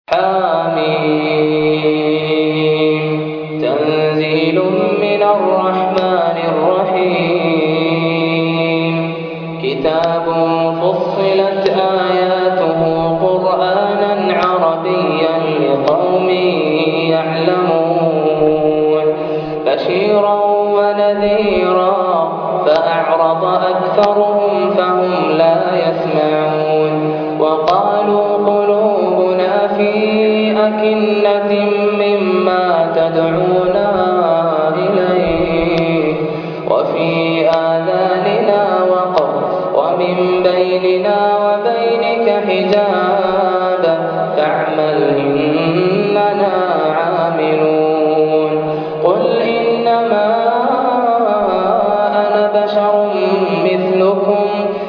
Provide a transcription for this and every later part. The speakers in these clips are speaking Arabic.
حميم تنزيل من الرحمن الرحيم كتاب فصلت آياته قرآنا عربيا لقوم يعلمون بشيرا ونذيرا فأعرض أكثرهم فهم لا يسمعون وقالوا قلوبنا في أكنة مما تدعونا إليه وفي آذاننا وقر ومن بيننا وبينك حجاب فاعمل إننا عاملون قل إنما أنا بشر مثلكم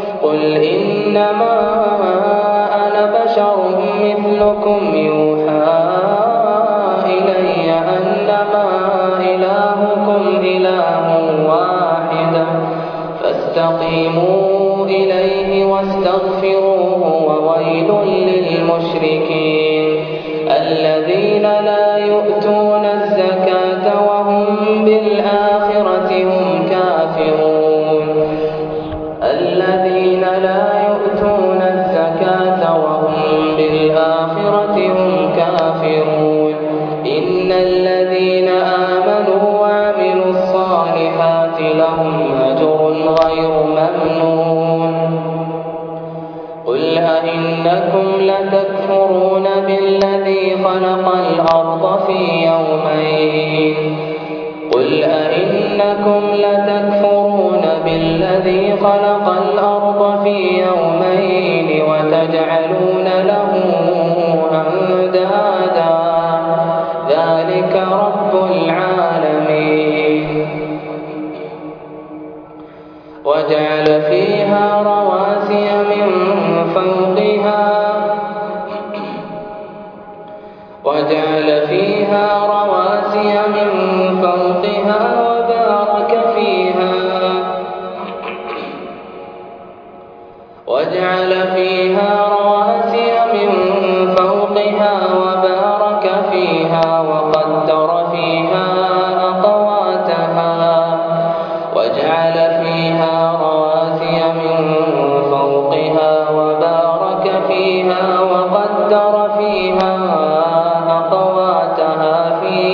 يوحى إلي أنما إلهكم إله واحد فاستقيموا إليه واستغفروه وويل للمشركين الذين لا يؤتون الزكاة وهم بالآخرة هم كافرون الذين لا يؤتون الزكاة وهم بالآخرة هم كافرون إن الذين آمنوا وعملوا الصالحات لهم أجر غير ممنون قل أئنكم لتكفرون بالذي خلق الأرض في يومين وتجعلون له أندادا ذلك رب العالمين وجعل فيها رواسي من فوقها وبارك فيها وقدر فيها أقواتها في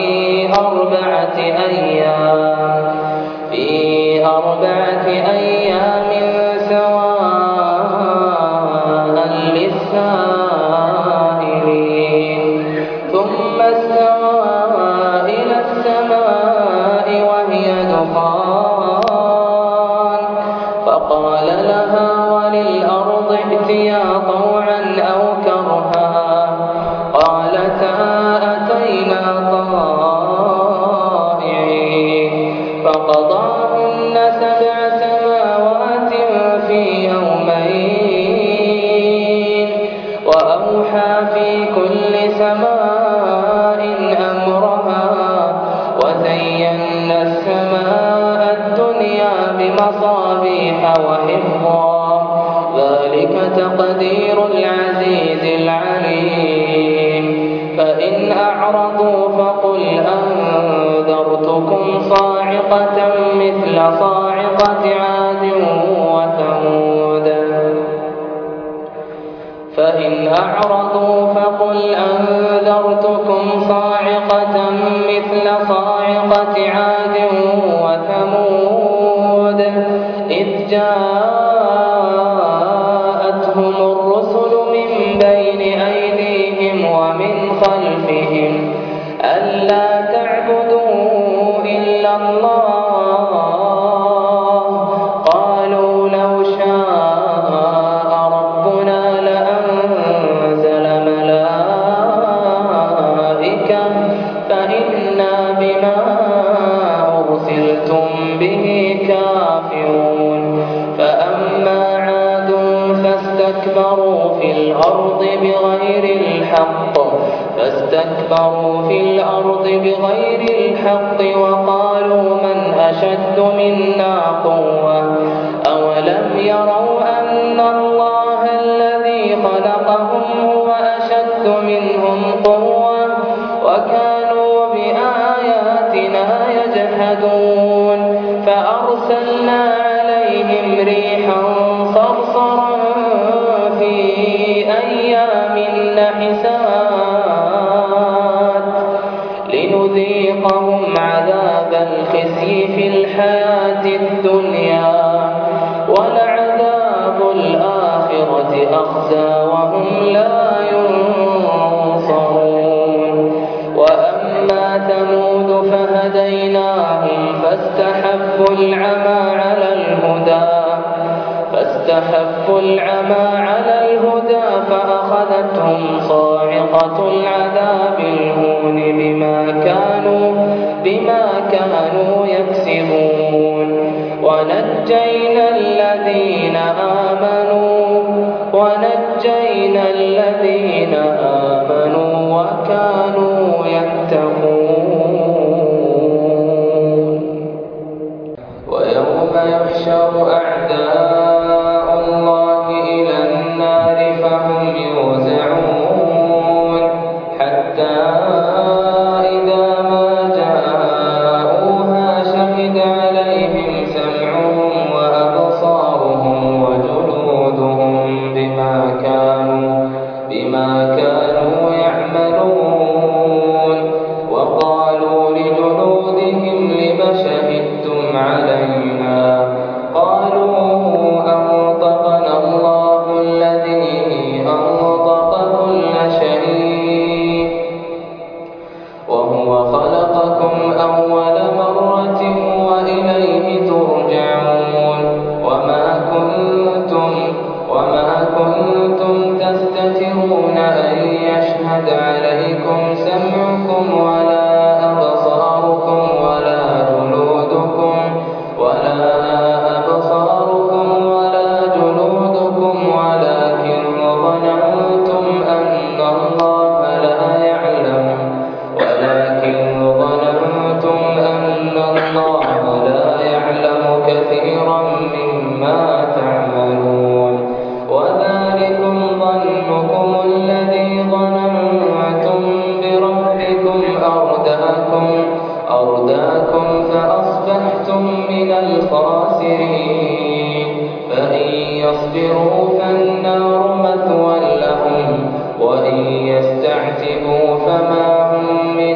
أربعة أيام سواء للسائلين ثم استوى إلى السماء وهي دخان فقال لها وللأرض ائتيا طوعا أو كرها قالتا أتينا طائعين فقضاهن 7 سماوات في يومين وأوحى في كل سماء أمرها وزينا السماء الدنيا بمصابيح وحفظا ذلك تقدير العزيز العليم فإن أعرضوا فقل أنذرتكم صاعقة مثل صاعقة عاد وثمود إذ جاءتهم الرسل من بين أيديهم ومن خلفهم ألا تعبدوا إلا الله قالوا لو شاء ربنا لأنزل ملائكة فإنا بما أرسلتم به كافرون فأما عاد فاستكبروا في الأرض بغير الحق وقالوا من أشد منا قوة أولم يروا أن الله الذي خلقهم هو أشد منهم قوة وكانوا بآياتنا يجحدون فأرسلنا عليهم ريحا صرصرا في أيام نحسات لنذيقهم عذاب الخزي في الحياة الدنيا ولعذاب الآخرة أخزى وهم لا ينصرون وأما ثمود فهديناهم فاستحبوا العمى على الهدى فأخذتهم صاعقة العذاب الهون بما كانوا يكسبون ونجينا الذين آمنوا وكانوا يتقون ويوم يحشر أعداء الله إلى النار فهم يوزعون حتى إذا ما جاءوها شهد عليهم سمعهم وأبصارهم وجلودهم بما كانوا يعملون وقالوا لجلودهم لم شهدتم علينا قالوا أنطقنا الله الذي أنطق كل شيء وهو خلقكم أول مرة وإليه ترجعون وما كنتم تستترون أن يشهد عليكم سمعكم ولا أبصاركم ولا جلودكم ولكن ظننتم أن الله لا يعلم كثيرا مما تعملون وذلكم ظنكم الذي ظننتم بربكم أرداكم فأصبحتم من الخاسرين فإن يصبروا فالنار مثوى لهم وإن يستعتبوا فما هم من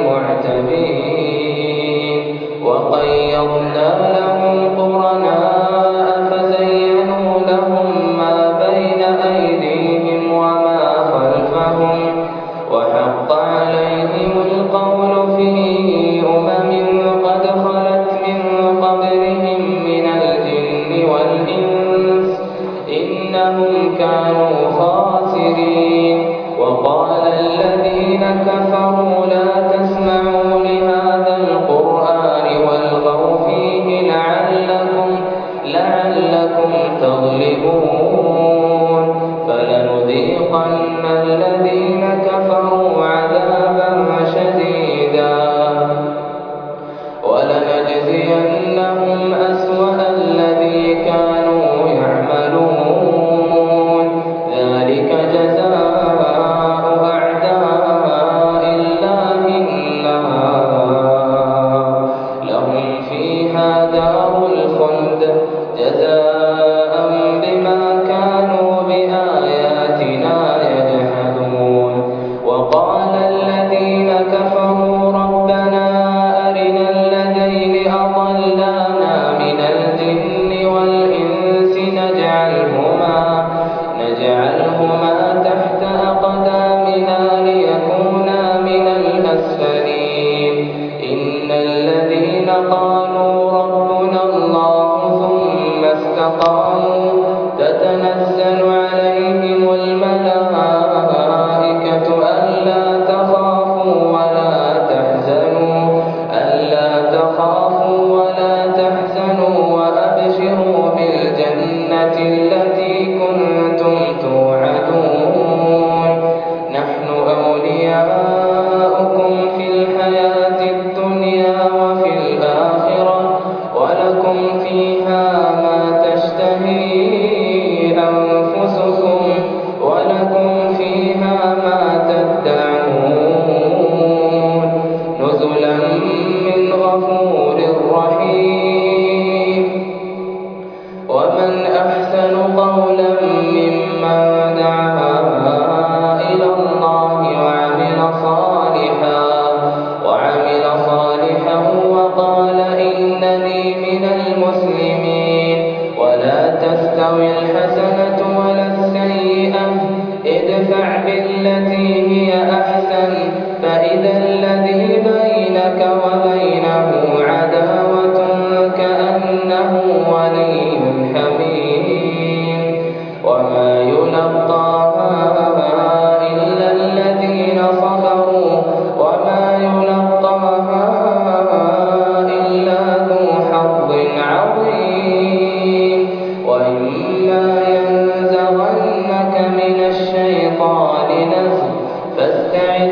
المعتبين وقيضنا لهم قرناء فزينوا لهم ما بين أيديهم وما خلفهم وحق عليهم القول في أمم قد خلت من قبلهم من الجن والإنس إنهم كانوا خاسرين وقال الذين كفروا لا تسمعوا لهذا القرآن والغوا فيه لعلكم تغلبون فلنذيقن الذين كفروا عذابا شديدا ولنجزينهم أسوأ الذي كانوا يعملون ذلك جزاء أعداء الله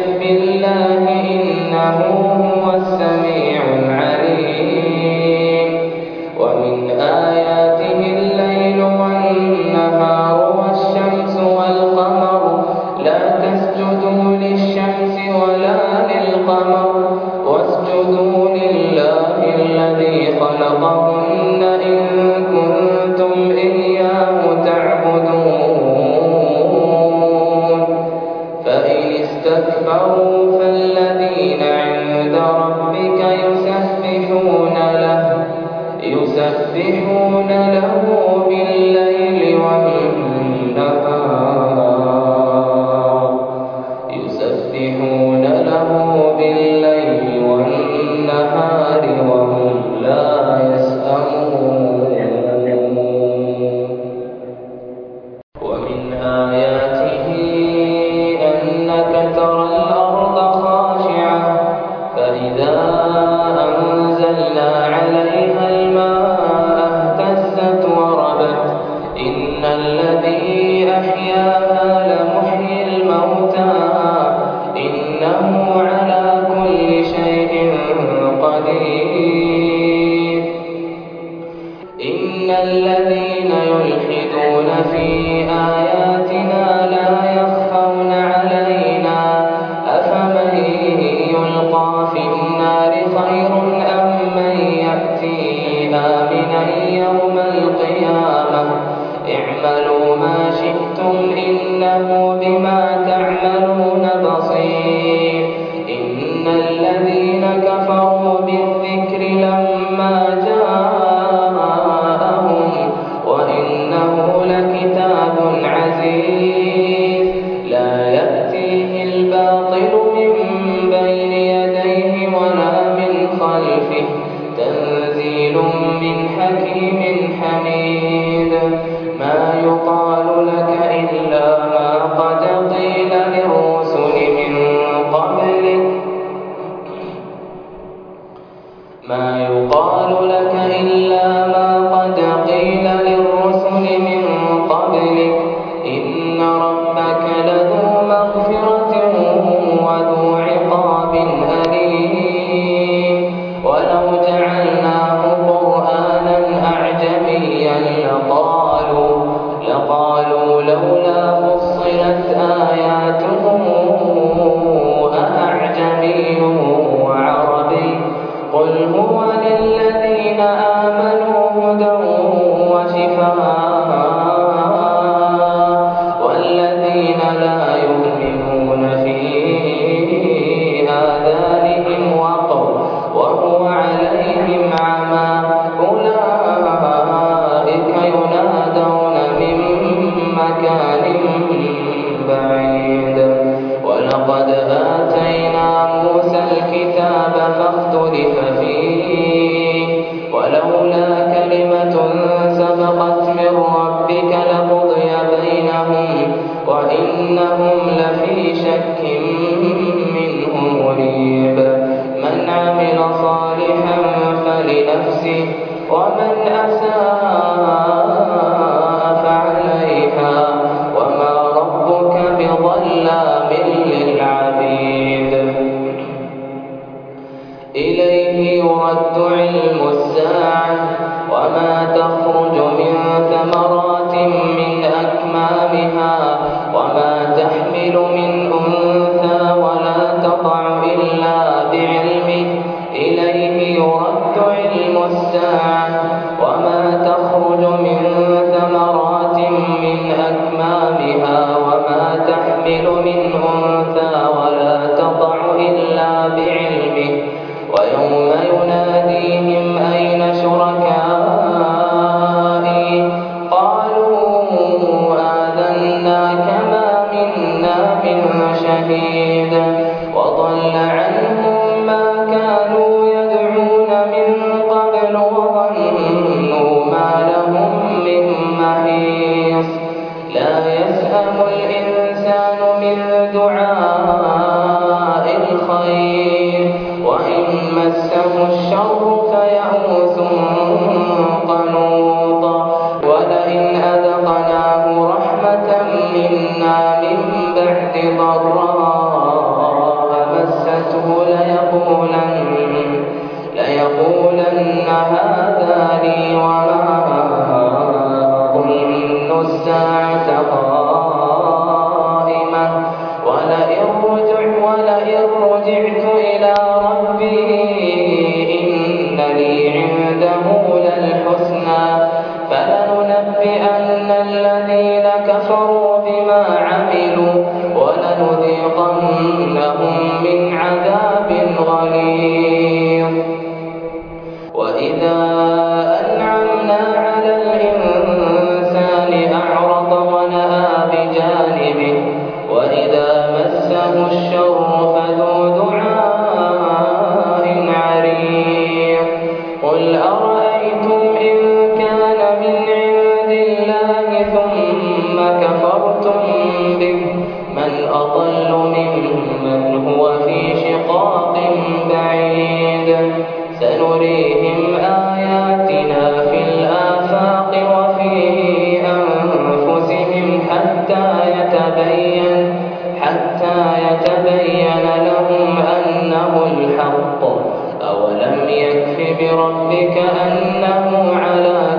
بالله إنه هو السميع العليم ومن آياته الليل والنهار والشمس والقمر لا تسجدوا للشمس ولا للقمر واسجدوا لله الذي خلقهن إن كنتم إياه تعبدون فإن استكبروا فالذين عند ربك يسبحون له بالليل والنهار وهم لا يسأمون ومن آياته أنك ترى الأرض خاشعة فإذا أنزلنا عليها الماء اهتزت وربت إن الذي أحياها لمحيي الموتى إنه على كل شيء قدير إن الذين يلحدون في آياتنا لا يخفون علينا أفمن يلقى في النار خير أم من يأتي آمنا يوم القيامة اعملوا ما شئتم إنه بما تعملون بصير إن الذين كفروا بالذكر لما جاءهم وإنه لكتاب عزيز لا يأتيه الباطل من بين يديه ولا من خلفه تنزيل من حكيم حميد ما يقال لك إلا ما قد قيل للرسل من قبلك إن ربك لذو مغفرة وذو عقاب أليم ولو جعلناه قرآنا أعجميا لقالوا لولا فصلت آياته أأعجمي وعربي قل هو للذين آمنوا هدى وشفاء والذين لا يؤمنون في آذانهم وقر وهو عليهم عمى أولئك ينادون من مكان بعيد ولقد آتينا موسى الكتاب فاختلف فيه ولولا كلمة سبقت من ربك لقضي بينهم وإنهم لفي شك منه مريب من عمل صالحا فلنفسه ومن أساء فعليها وما ربك بظلام للعبيد إليه يرد علم الساعة وما تخرج من ثمرات من أكمامها وما تحمل من أنثى ولا تضع إلا بعلمه إليه يرد علم الساعة وما تخرج من ثمرات من أكمامها وما تحمل من أنثى ولا تضع إلا بعلمه ويوم يناديهم أين شركائي قالوا آذناك ما منا من شهيد وضل عنهم ما كانوا يدعون من قبل وظنوا ما لهم من محيص لا يسأم الإنسان من دعاء الخير وإن مسه الشر فيئوس قنوط ولئن أذقناه رحمة منا من بعد ضراء حتى يتبين لهم أنه الحق. أولم يكف بربك أنه على